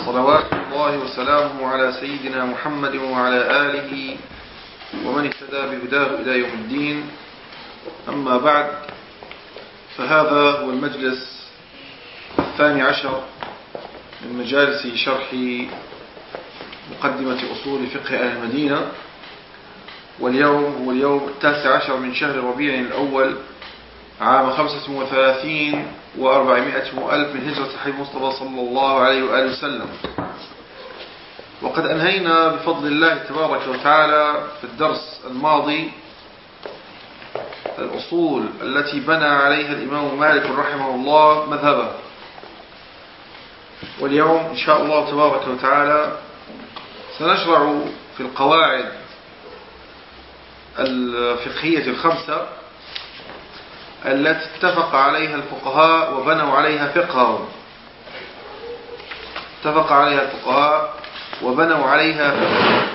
صلوات الله وسلامه على سيدنا محمد وعلى آله ومن اهتدى بهداه إلى يوم الدين. أما بعد، فهذا هو المجلس 12 من مجالس شرح مقدمة أصول فقه أهل المدينة، واليوم هو اليوم 19 من شهر ربيع الأول عام 35 و400 وألف من هجرة الحبيب المصطفى صلى الله عليه وآله وسلم. وقد أنهينا بفضل الله تبارك وتعالى في الدرس الماضي الأصول التي بنى عليها الإمام مالك رحمه الله مذهبه، واليوم إن شاء الله تبارك وتعالى سنشرع في القواعد الفقهية الخمسة التي اتفق عليها الفقهاء وبنوا عليها فقههم. اتفق عليها الفقهاء وبنوا عليها فقههم.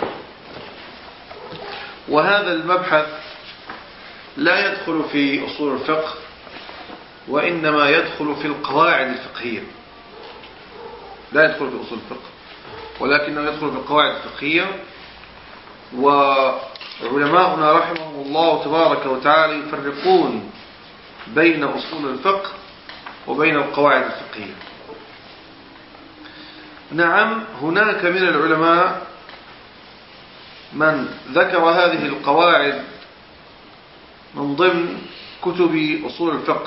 وهذا المبحث لا يدخل في أصول الفقه، وإنما يدخل في القواعد الفقهية. لا يدخل في أصول الفقه، ولكنه يدخل في القواعد الفقهية. وعلماؤنا رحمهم الله تبارك وتعالى يفرقون بين أصول الفقه وبين القواعد الفقهية. نعم، هناك من العلماء من ذكر هذه القواعد من ضمن كتب أصول الفقه،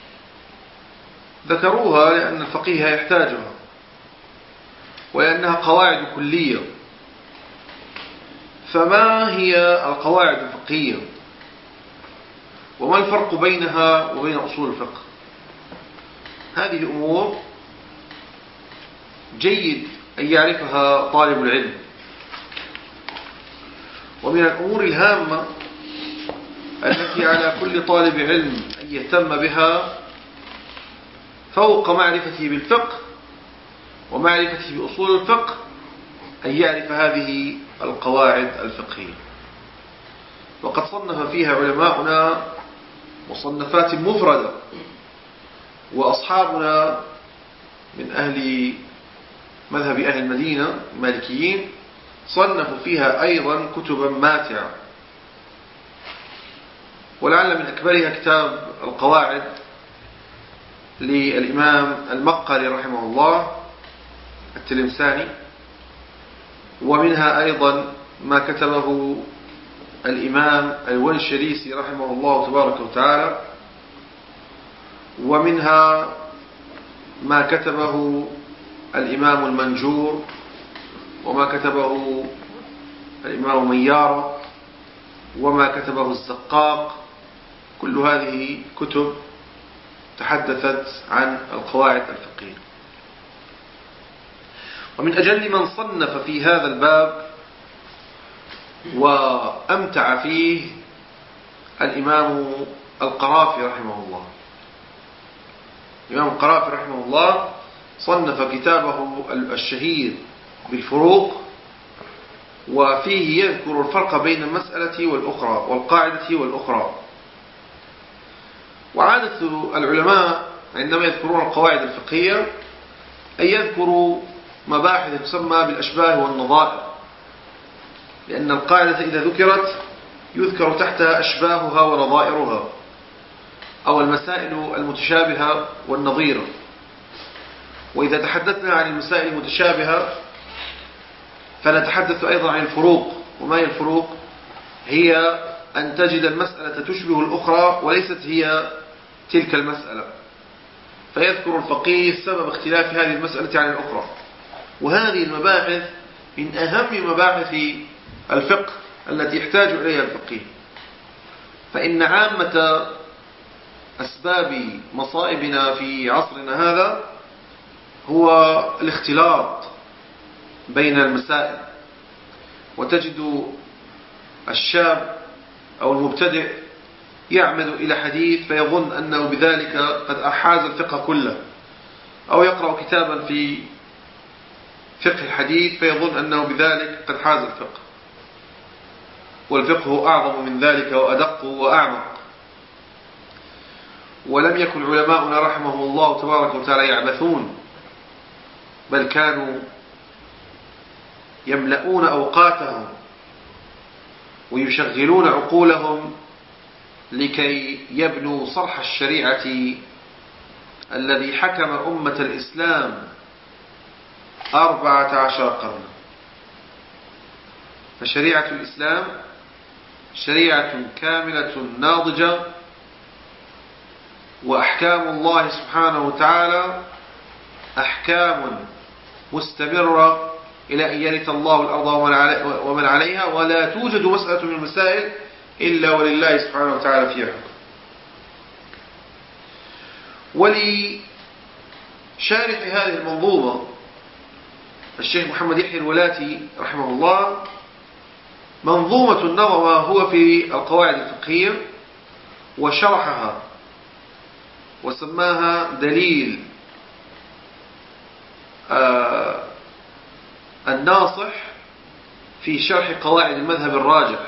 ذكروها لأن الفقيه يحتاجها، ولأنها قواعد كلية. فما هي القواعد الفقهية؟ وما الفرق بينها وبين أصول الفقه؟ هذه أمور جيد أن يعرفها طالب العلم. ومن الأمور الهامة التي على كل طالب علم أن يهتم بها فوق معرفته بالفقه ومعرفته بأصول الفقه أن يعرف هذه القواعد الفقهية. وقد صنف فيها علماؤنا مصنفات مفردة، وأصحابنا من أهل مذهب أهل المدينة المالكيين صنفوا فيها أيضا كتبا ماتعة. ولعل من أكبرها كتاب القواعد للإمام المقري رحمه الله التلمساني، ومنها أيضا ما كتبه الإمام الونشريسي رحمه الله تبارك وتعالى، ومنها ما كتبه الإمام المنجور، وما كتبه الإمام ميارة، وما كتبه الزقاق. كل هذه كتب تحدثت عن القواعد الفقهية. ومن أجل من صنف في هذا الباب وأمتع فيه الإمام القرافي رحمه الله. الإمام القرافي رحمه الله صنف كتابه الشهير بالفروق، وفيه يذكر الفرق بين المسألة والأخرى والقاعدة والأخرى. وعادة العلماء عندما يذكرون القواعد الفقهية أن يذكروا مباحث تسمى بالأشباه والنظائر، لأن القاعدة إذا ذكرت يذكر تحتها أشباهها ونظائرها، أو المسائل المتشابهة والنظيرة. وإذا تحدثنا عن المسائل المتشابهة فنتحدث أيضا عن الفروق. وما هي الفروق؟ هي أن تجد المسألة تشبه الأخرى وليست هي تلك المسألة، فيذكر الفقيه سبب اختلاف هذه المسألة عن الأخرى. وهذه المباحث من أهم مباحث الفقه التي يحتاج إليها الفقيه. فإن عامة أسباب مصائبنا في عصرنا هذا هو الاختلاط بين المسائل. وتجد الشاب أو المبتدئ يعمد إلى حديث فيظن أنه بذلك قد أحاز الفقه كله، أو يقرأ كتابا في فقه الحديث فيظن أنه بذلك قد حاز الفقه، والفقه أعظم من ذلك وأدق وأعمق. ولم يكن علماؤنا رحمهم الله تبارك وتعالى يعبثون، بل كانوا يملؤون أوقاتهم ويشغلون عقولهم لكي يبنوا صرح الشريعة الذي حكم أمة الإسلام 14 قرنا. فشريعة الإسلام شريعة كاملة ناضجة، وأحكام الله سبحانه وتعالى أحكام مستمرة إلى أن يرث الله الأرض ومن عليها، ولا توجد مسألة من المسائل إلا ولله سبحانه وتعالى فيها حكم. ولشارح هذه المنظومة الشيخ محمد يحيى الولاتي رحمه الله منظومة نظم هو في القواعد الفقهية وشرحها وسماها دليل الناصح في شرح قواعد المذهب الراجح.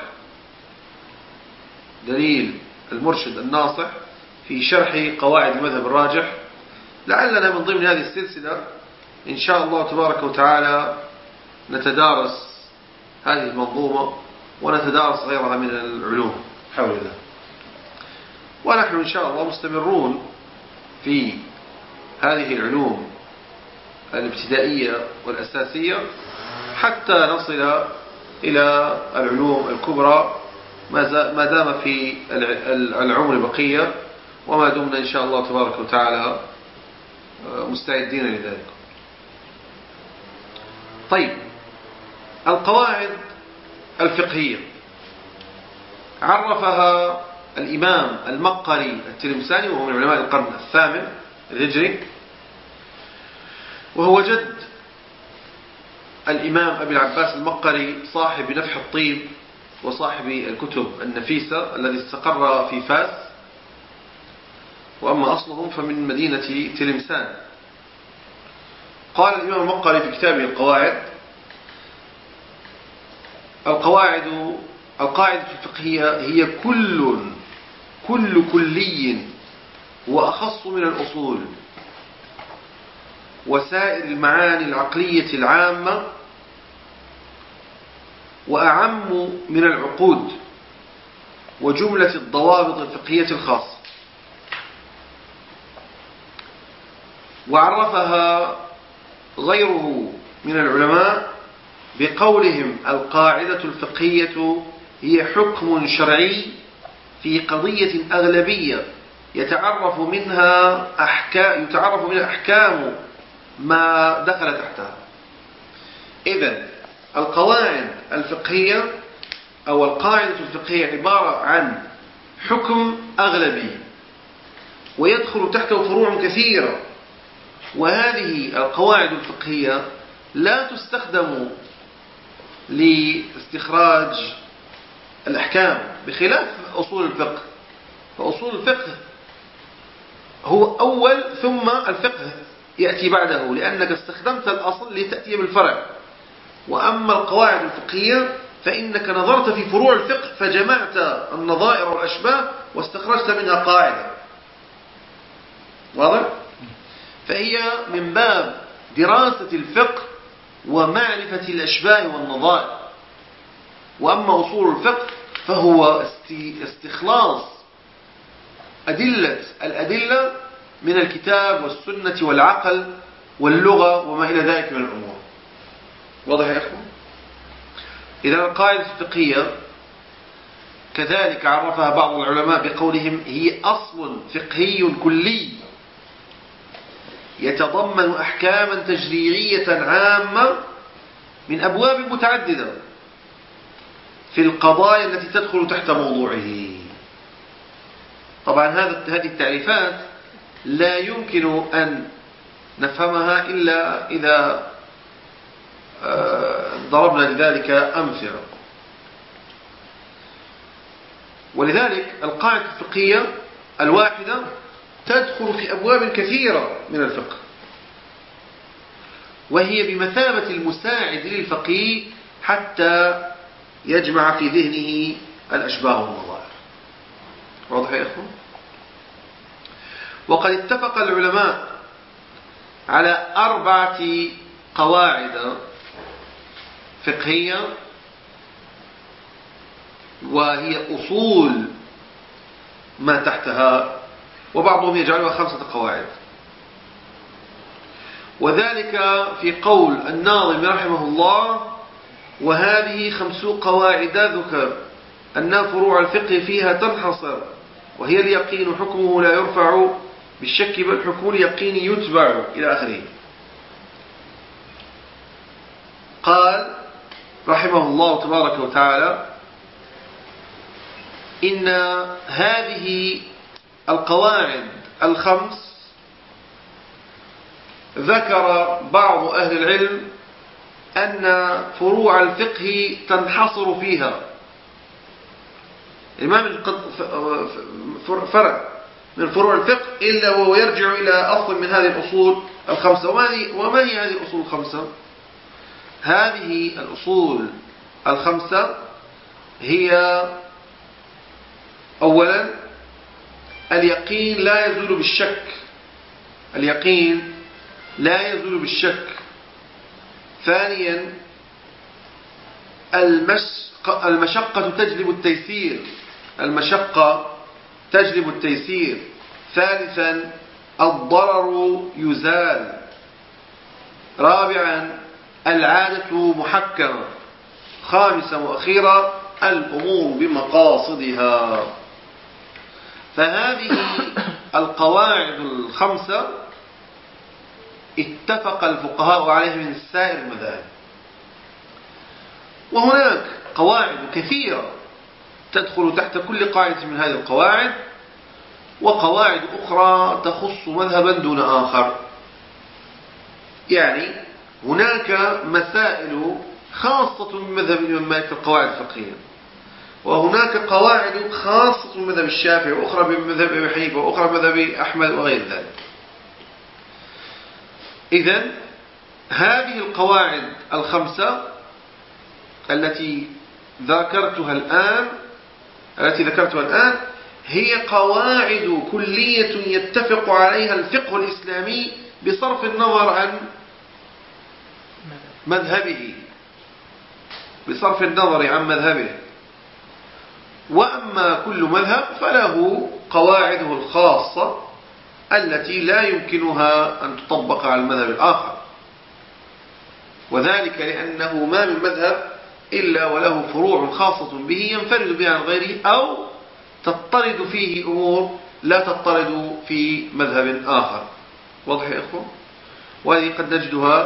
دليل المرشد الناصح في شرح قواعد المذهب الراجح. لعلنا من ضمن هذه السلسلة إن شاء الله تبارك وتعالى نتدارس هذه المنظومة ونتدارس غيرها من العلوم حول ذلك. ونحن إن شاء الله مستمرون في هذه العلوم الابتدائية والأساسية حتى نصل إلى العلوم الكبرى ما دام في العمر بقية، وما دمنا إن شاء الله تبارك وتعالى مستعدين لذلك. طيب، القواعد الفقهية عرفها الإمام المقري التلمساني، وهو من علماء القرن الثامن الهجري، وهو جد الإمام أبي العباس المقري صاحب نفح الطيب وصاحب الكتب النفيسة الذي استقر في فاس، وأما أصلهم فمن مدينة تلمسان. قال الإمام المقري في كتابه القواعد الفقهية هي كل كلي وأخص من الأصول وسائر المعاني العقلية العامة وأعم من العقود وجملة الضوابط الفقهية الخاصة. وعرفها غيره من العلماء بقولهم: القاعدة الفقهية هي حكم شرعي في قضية أغلبية يتعرف منها أحكام ما دخل تحتها. إذن القواعد الفقهية أو القاعدة الفقهية عبارة عن حكم أغلبي ويدخل تحته فروع كثيرة، وهذه القواعد الفقهية لا تستخدم لاستخراج الأحكام بخلاف أصول الفقه. فأصول الفقه هو أول، ثم الفقه يأتي بعده، لأنك استخدمت الأصل لتأتي بالفرع. وأما القواعد الفقهية فإنك نظرت في فروع الفقه فجمعت النظائر والأشباه واستخرجت منها قاعدة. واضح؟ فهي من باب دراسة الفقه ومعرفة الأشباه والنظائر. وأما أصول الفقه فهو استخلاص الأدلة من الكتاب والسنة والعقل واللغة وما إلى ذلك من الأمور. واضح يا أخوان؟ إذن القاعدة الفقهية كذلك عرفها بعض العلماء بقولهم: هي أصل فقهي كلي يتضمن أحكاما تشريعية عامة من أبواب متعددة في القضايا التي تدخل تحت موضوعه. طبعا هذه التعريفات لا يمكن أن نفهمها إلا إذا ضربنا لذلك أمثلة. ولذلك القاعدة الفقهية الواحدة تدخل في أبواب كثيرة من الفقه، وهي بمثابة المساعد للفقيه حتى يجمع في ذهنه الأشباه والنظائر. واضح يا إخوان؟ وقد اتفق العلماء على 4 قواعد فقهية، وهي أصول ما تحتها، وبعضهم يجعلها 5 قواعد. وذلك في قول الناظم رحمه الله: وهذه 5 قواعد ذكر أن فروع الفقه فيها تنحصر، وهي اليقين حكمه لا يرفع بالشك بل حكم اليقين يتبع، إلى آخره. قال رحمه الله تبارك وتعالى: إن هذه القواعد 5 ذكر بعض أهل العلم أن فروع الفقه تنحصر فيها. الإمام فرع من فروع الفقه إلا وهو يرجع إلى أصل من هذه الأصول 5. وما هي هذه الأصول 5؟ هذه الأصول 5 هي: أولا، اليقين لا يزول بالشك. اليقين لا يزول بالشك. ثانيا، المشقة تجلب التيسير. المشقة تجلب التيسير. ثالثا، الضرر يزال. رابعا، العادة محكمة. خامسا وأخيرا، الأمور بمقاصدها. فهذه القواعد 5 اتفق الفقهاء عليه من سائر المذاهب. وهناك قواعد كثيرة تدخل تحت كل قاعدة من هذه القواعد، وقواعد أخرى تخص مذهبا دون آخر. يعني هناك مسائل خاصة من مذهب الإمام مالك القواعد الفقهية، وهناك قواعد خاصة من مذهب الشافعي، وأخرى بمذهب أبي حنيفة، وأخرى بمذهب أحمد، وغير ذلك. إذن هذه القواعد 5 التي ذكرتها الآن هي قواعد كلية يتفق عليها الفقه الإسلامي بصرف النظر عن مذهبه، وأما كل مذهب فله قواعده الخاصة التي لا يمكنها أن تطبق على المذهب الآخر، وذلك لأنه ما من مذهب إلا وله فروع خاصة به ينفرد بها عن غيره، أو تضطرد فيه أمور لا تضطرد في مذهب آخر. واضح يا إخوة؟ وهذه قد نجدها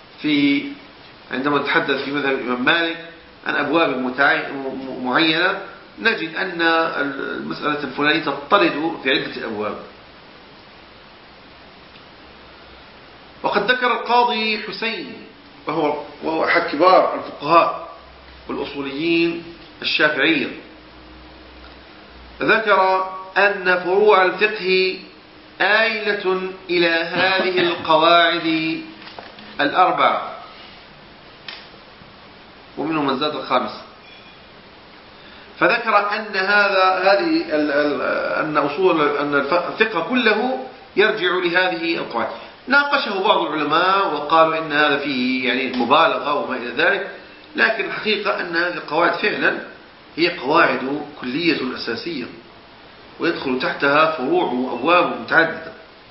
عندما نتحدث في مذهب الإمام مالك عن أبواب معينة، نجد أن المسألة الفلانية تضطرد في عدة أبواب. وقد ذكر القاضي حسين، وهو أحد كبار الفقهاء والأصوليين الشافعية، ذكر أن فروع الفقه آيلة إلى هذه القواعد 4، ومنهم من زاد 5. فذكر أن أن الفقه كله يرجع لهذه القواعد. ناقشه بعض العلماء وقالوا إن هذا فيه يعني مبالغة وما إلى ذلك، لكن الحقيقة أن هذه القواعد فعلا هي قواعد كلية أساسية، ويدخل تحتها فروع وأبواب متعددة.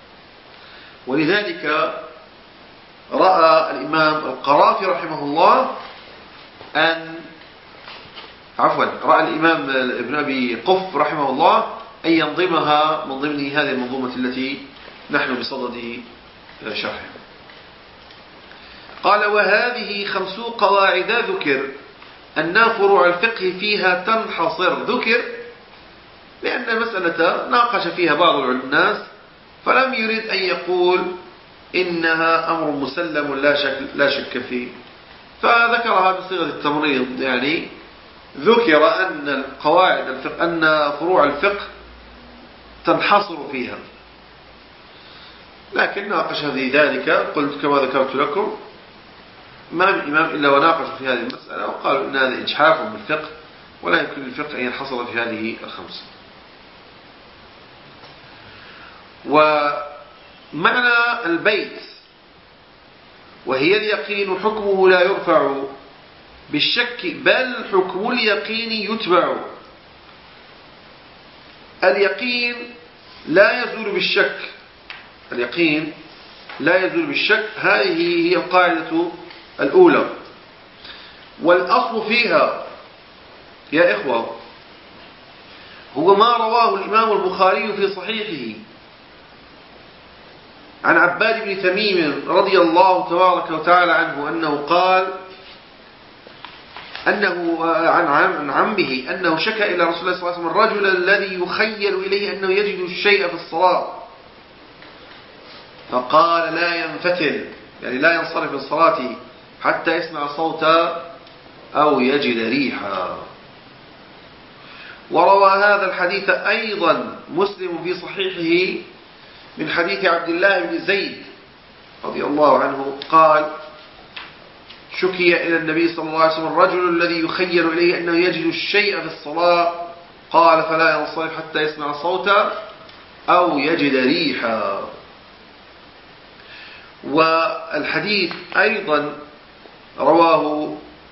ولذلك رأى الإمام القرافي رحمه الله رأى الإمام ابن أبي قف رحمه الله أن ينظمها من ضمن هذه المنظومة التي نحن بصدد شرحها. قال: وهذه 5 قواعد ذكر أن فروع الفقه فيها تنحصر. ذكر لأن المسألة ناقش فيها بعض الناس، فلم يرد أن يقول إنها أمر مسلم لا شك فيه، فذكرها بصيغة التمريض. يعني ذكر أن فروع الفقه تنحصر فيها، لكن ناقش في ذلك. قلت كما ذكرت لكم: ما من إمام إلا وناقش في هذه المسألة، وقالوا إن هذا إجحاف بالفقه، ولا يمكن للفقه أن ينحصر في هذه 5. ومعنى البيت: وهي اليقين حكمه لا يرفع بالشك، بل حكم اليقين يتبع. اليقين لا يزول بالشك، اليقين لا يزول بالشك، هذه هي القاعدة الأولى. والأصل فيها يا إخوة هو ما رواه الإمام البخاري في صحيحه عن عباد بن تميم رضي الله تبارك وتعالى عنه أنه قال أنه عن عمه أنه شكى إلى رسول الله صلى الله عليه وسلم الرجل الذي يخيل إليه أنه يجد الشيء في الصلاة، فقال لا ينفتل، يعني لا ينصرف من صلاته حتى يسمع صوتا أو يجد ريحا. وروى هذا الحديث أيضا مسلم في صحيحه من حديث عبد الله بن زيد رضي الله عنه قال شكي إلى النبي صلى الله عليه وسلم الرجل الذي يخيل إليه أنه يجد الشيء في الصلاة، قال فلا ينصرف حتى يسمع صوتا أو يجد ريحا. والحديث أيضا رواه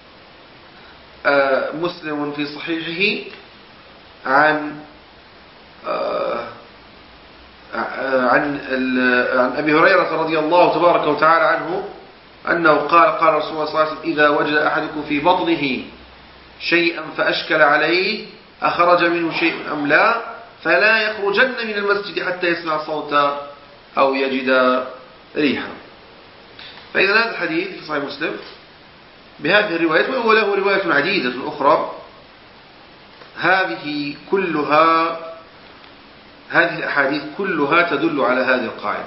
مسلم في صحيحه عن أبي هريرة رضي الله تبارك وتعالى عنه أنه قال رسول الله صلى الله عليه وسلم إذا وجد أحدكم في بطنه شيئا فأشكل عليه أخرج منه شيء أم لا فلا يخرجن من المسجد حتى يسمع صوتا أو يجد ريحا. فإذا هذا الحديث في صحيح مسلم بهذه الروايات، وهو له رواية عديدة أخرى، هذه الأحاديث كلها تدل على هذه القاعدة.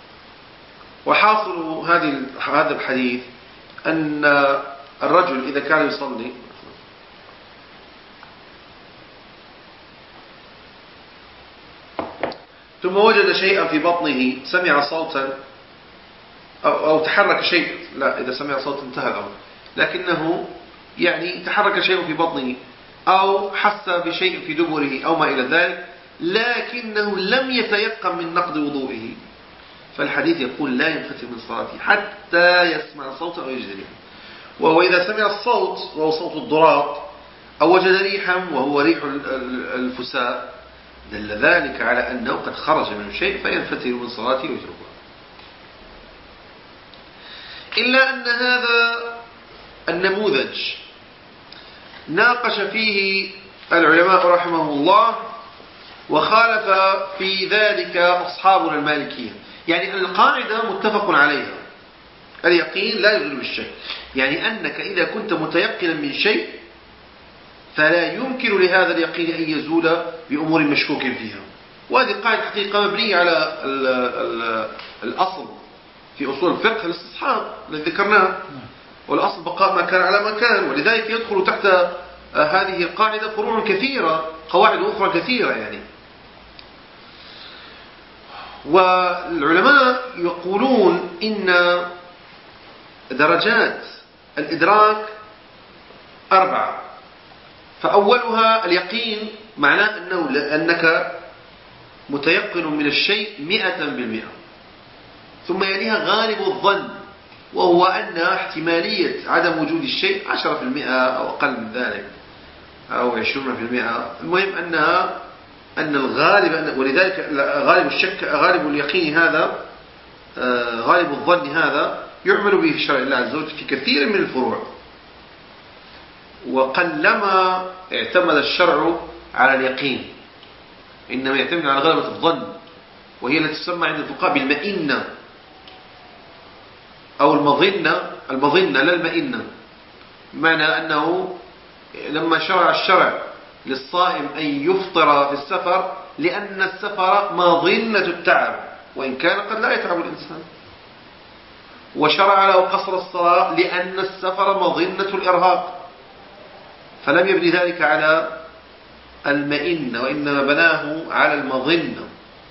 وحاصل هذا الحديث أن الرجل إذا كان يصلي ثم وجد شيئا في بطنه، سمع صوتا أو تحرك شيء، لا إذا سمع صوتا انتهى الأمر، لكنه يعني تحرك شيء في بطنه أو حس بشيء في دبره أو ما إلى ذلك، لكنه لم يتيقن من نقض وضوئه، فالحديث يقول لا ينفتل من صلاته حتى يسمع صوتا أو يجد ريحا. وهو إذا سمع الصوت وهو صوت الضراط أو وجد ريحا وهو ريح الفساء دل ذلك على أنه قد خرج منه شيء فينفتل من صلاته ويتركها. إلا أن هذا النموذج ناقش فيه العلماء رحمه الله، وخالف في ذلك أصحابنا المالكية. يعني القاعدة متفق عليها، اليقين لا يزول بالشك، يعني أنك إذا كنت متيقنا من شيء فلا يمكن لهذا اليقين أن يزول بأمور مشكوك فيها. وهذه قاعدة حقيقة مبنية على الأصل في أصول الفقه الاستصحاب الذي ذكرناه، والأصل بقاء ما كان على ما كان، ولذلك يدخل تحت هذه القاعدة فروع كثيرة، قواعد أخرى كثيرة يعني. والعلماء يقولون إن درجات الإدراك 4. فأولها اليقين، معناه أنك متيقن من الشيء 100%. ثم يليها غالب الظن، وهو أن احتمالية عدم وجود الشيء 10% أو أقل من ذلك أو 20%. المهم أن الغالب، ولذلك غالب الشك غالب اليقين هذا غالب الظن هذا يعمل به في شرع الله عز وجل في كثير من الفروع. وقلما اعتمد الشرع على اليقين، إنما يعتمد على غلبة الظن، وهي التي تسمى عند الفقهاء بالمئنة أو المظنة لا المئنة. معنى أنه لما شرع الشرع للصائم أن يفطر في السفر لأن السفر مظنة التعب، وإن كان قد لا يتعب الإنسان، وشرع له قصر الصلاة لأن السفر مظنة الإرهاق، فلم يبني ذلك على المئنة وإنما بناه على المظنة.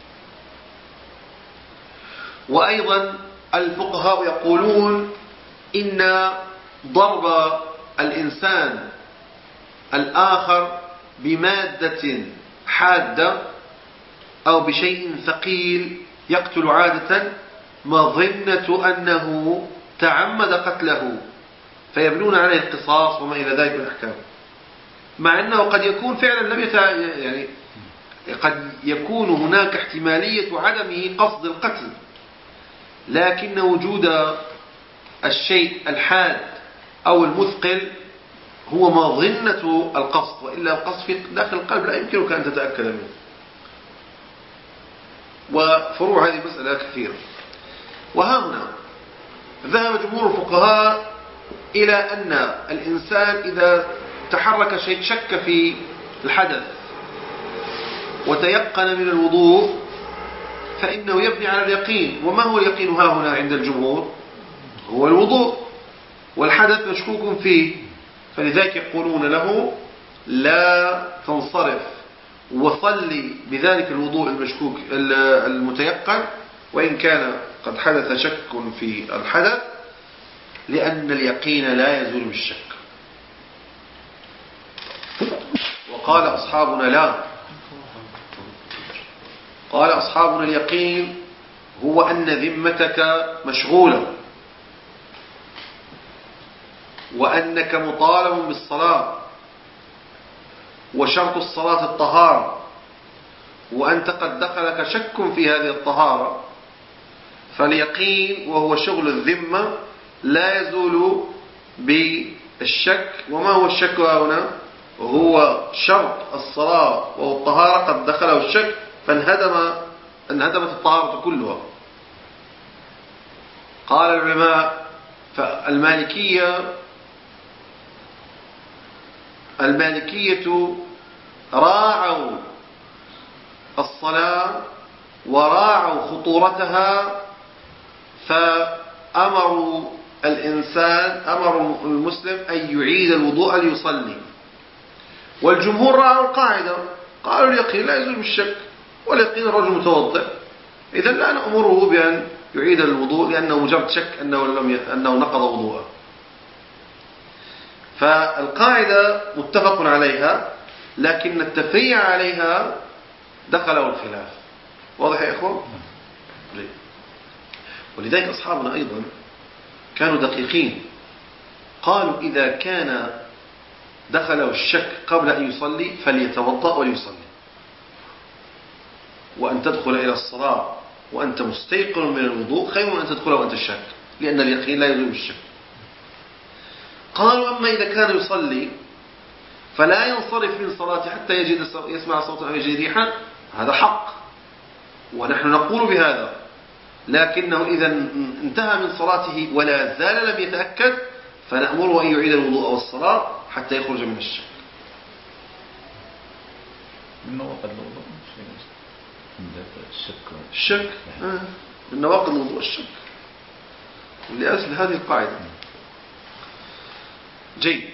وأيضا الفقهاء يقولون إن ضرب الإنسان الآخر بمادة حادة أو بشيء ثقيل يقتل عادة مظنة أنه تعمد قتله، فيبنون عليه القصاص وما إلى ذلك من الأحكام، مع أنه قد يكون فعلا يعني قد يكون هناك احتمالية عدم قصد القتل، لكن وجود الشيء الحاد أو المثقل هو مظنة القصد، وإلا القصد في داخل القلب لا يمكنك أن تتأكد منه. وفروع هذه المسألة كثيرة. وها هنا ذهب جمهور الفقهاء إلى أن الإنسان إذا تحرك شيء، شك في الحدث وتيقن من الوضوء، فإنه يبني على اليقين. وما هو اليقين ها هنا عند الجمهور؟ هو الوضوء، والحدث مشكوك فيه، فلذلك يقولون له لا تنصرف وصلي بذلك الوضوء المشكوك المتيقن وإن كان قد حدث شك في الحدث، لأن اليقين لا يزول بالشك. وقال أصحابنا لا، قال أصحابنا اليقين هو أن ذمتك مشغولة، وأنك مطالب بالصلاة، وشرط الصلاة الطهارة، وأنت قد دخلك شك في هذه الطهارة، فاليقين وهو شغل الذمة لا يزول بالشك. وما هو الشك هنا؟ هو شرط الصلاة وهو الطهارة قد دخله الشك، فانهدمت الطهارة كلها. قال العلماء المالكية راعوا الصلاة وراعوا خطورتها، فأمروا أمروا المسلم أن يعيد الوضوء ليصلي. والجمهور راعوا القاعدة، قالوا اليقين لا يزول بالشك، واليقين الرجل متوضئ، إذا لا نأمره بأن يعيد الوضوء لأنه مجرد شك أنه نقض وضوءه. فالقاعدة متفق عليها، لكن التفريع عليها دخله الخلاف. واضح يا إخوة؟ ولذلك أصحابنا أيضا كانوا دقيقين، قالوا إذا كان دخله الشك قبل أن يصلي فليتوضأ وليصلي. وأن تدخل إلى الصلاة وأنت مستيقن من الوضوء خير من أن تدخل وأنت شك، لأن اليقين لا يزول بالشك. قالوا أما إذا كان يصلي فلا ينصرف من صلاته حتى يسمع صوتا أو يجد ريحا، هذا حق ونحن نقول بهذا، لكنه إذا انتهى من صلاته ولا زال لم يتأكد فنأمره أن يعيد الوضوء والصلاة حتى يخرج من الشك. من نواقض الوضوء الشك من نواقض الوضوء الشك، لأجل هذه القاعدة. جيد.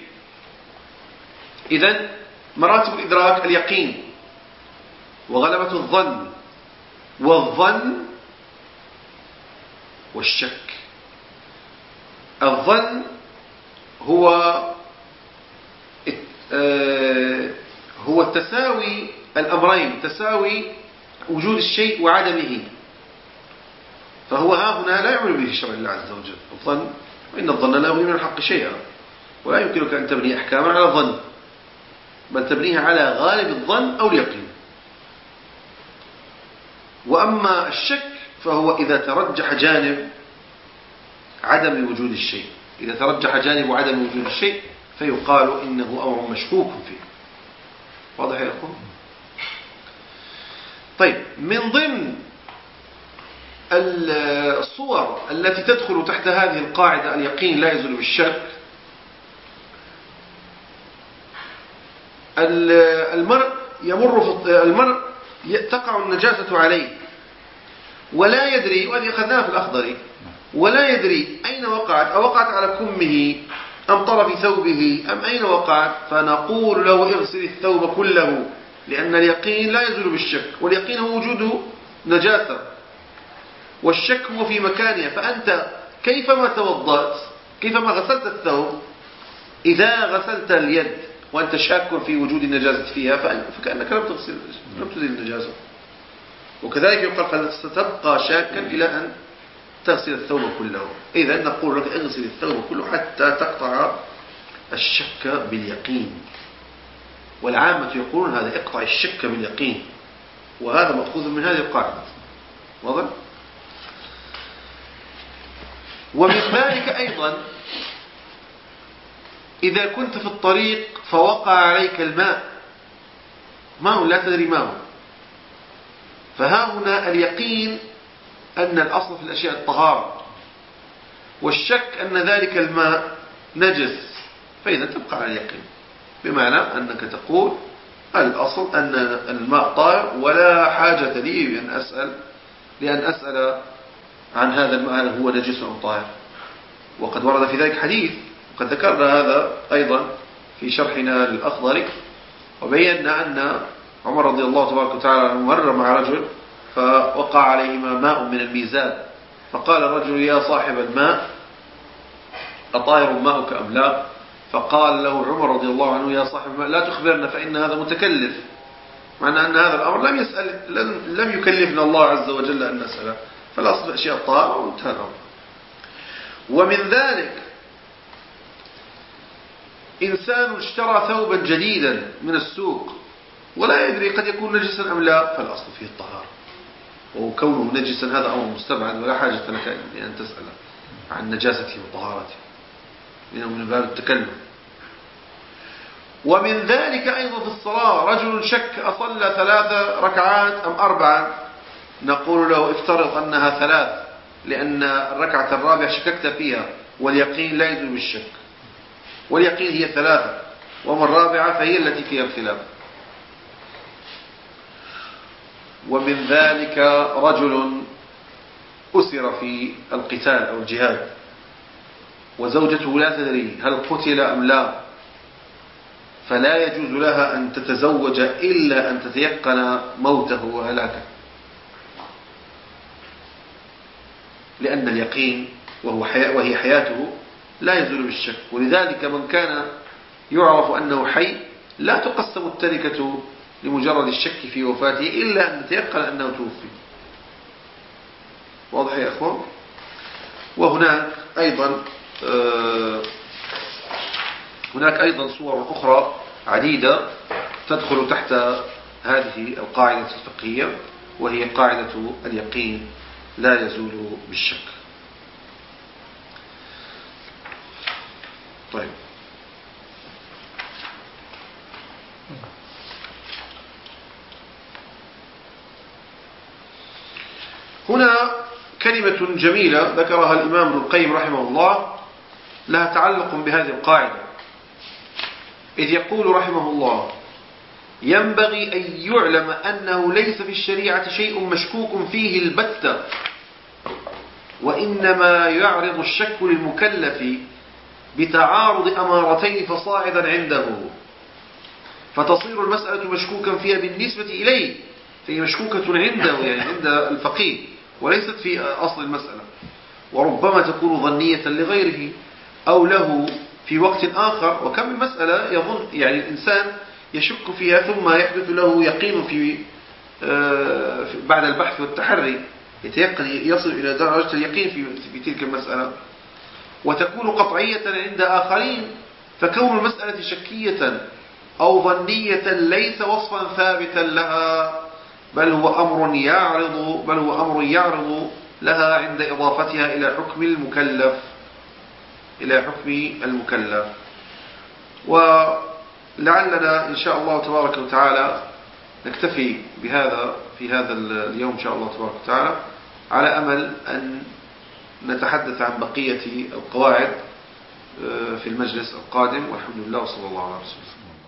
إذن مراتب الإدراك: اليقين، وغلبة الظن، والظن، والشك. الظن هو التساوي الأمرين، تساوي وجود الشيء وعدمه، فهو ها هنا لا يعمل به شرع الله عز وجل الظن، وإن الظن لا يغني من الحق شيئا، ولا يمكنك أن تبني أحكاما على الظن، بل تبنيها على غالب الظن أو اليقين. وأما الشك فهو إذا ترجح جانب عدم وجود الشيء، إذا ترجح جانب عدم وجود الشيء فيقال إنه أمر مشكوك فيه. واضح يا أخوان؟ طيب، من ضمن الصور التي تدخل تحت هذه القاعدة اليقين لا يزول بالشك، المرء تقع النجاسة عليه ولا يدري، وهذه أخذناها في الأخضر، ولا يدري أين وقعت، أو وقعت على كمه أم طرف ثوبه أم أين وقعت، فنقول له اغسل الثوب كله، لأن اليقين لا يزول بالشك، واليقين هو وجود نجاسة، والشك هو في مكانها. فأنت كيفما توضأت، كيفما غسلت الثوب، إذا غسلت اليد وأنت شاك في وجود النجاسة فيها فكأنك لم تزيل النجاسة. وكذلك يقال ستبقى شاكا إلى أن تغسل الثوب كله. إذا نقول لك اغسل الثوب كله حتى تقطع الشك باليقين. والعامة يقولون هذا اقطع الشك باليقين، وهذا مأخوذ من هذه القاعدة. واضح؟ ومن ذلك أيضا إذا كنت في الطريق فوقع عليك الماء، ماء لا تدري ما هو، فها هنا اليقين أن الأصل في الأشياء الطهارة، والشك أن ذلك الماء نجس، فإذا تبقى على اليقين، بمعنى أنك تقول الأصل أن الماء طاهر ولا حاجة لي لأن أسأل عن هذا الماء هل هو نجس أو طاهر. وقد ورد في ذلك حديث، وقد ذكرنا هذا أيضا في شرحنا للأخضر، وبينا أن عمر رضي الله تبارك وتعالى مر مع رجل فوقع عليهما ماء من الميزان، فقال الرجل يا صاحب الماء أطاهر ماؤك أم لا؟ فقال له عمر رضي الله عنه يا صاحب الماء لا تخبرنا فإن هذا متكلف، معنى أن هذا الأمر لم يكلفنا الله عز وجل أن نسأله، فالأصل أشياء الطهارة وانتهى الأمر. ومن ذلك إنسان اشترى ثوبا جديدا من السوق ولا يدري قد يكون نجسا أم لا، فالأصل فيه الطهارة، وكونه نجسا هذا أمر مستبعد ولا حاجة لك أن تسأل عن نجاسته وطهارته، لأنه من باب التكلم. ومن ذلك أيضا في الصلاة رجل شك أصلى 3 ركعات أم 4، نقول له افترض أنها 3 لأن الركعة الرابعة شككت فيها، واليقين لا يزول بالشك، واليقين هي 3، وما الرابعة فهي التي فيها الخلاف. ومن ذلك رجل أسر في القتال أو الجهاد وزوجته لا تدري هل قتل أم لا، فلا يجوز لها أن تتزوج إلا أن تتيقن موته وهلاكه، لأن اليقين وهي حياته لا يزول بالشك. ولذلك من كان يعرف أنه حي لا تقسم التركة لمجرد الشك في وفاته إلا أن نتيقن أنه توفي. واضح يا أخوان؟ وهناك أيضا صور أخرى عديدة تدخل تحت هذه القاعدة الفقهية، وهي قاعدة اليقين لا يزول بالشك. طيب، هنا كلمة جميلة ذكرها الإمام ابن القيم رحمه الله لها تعلق بهذه القاعدة، إذ يقول رحمه الله ينبغي أن يعلم أنه ليس في الشريعة شيء مشكوك فيه البتة، وإنما يعرض الشك للمكلف بتعارض أمارتين فصاعدا عنده، فتصير المسألة مشكوكا فيها بالنسبة إليه، فهي مشكوكة عنده يعني عند الفقيه وليست في أصل المسألة، وربما تكون ظنية لغيره أو له في وقت آخر. وكم من مسألة يظن يعني الإنسان يشك فيها ثم يحدث له يقين بعد البحث والتحري، يتيقن يصل إلى درجة اليقين في تلك المسألة، وتكون قطعية عند آخرين. فكون المسألة شكية أو ظنية ليس وصفا ثابتا لها، بل هو أمر يعرض لها عند إضافتها إلى حكم المكلف. ولعلنا إن شاء الله تبارك وتعالى نكتفي بهذا في هذا اليوم إن شاء الله تبارك وتعالى، على أمل أن نتحدث عن بقية القواعد في المجلس القادم، والحمد لله وصلى الله على رسول الله.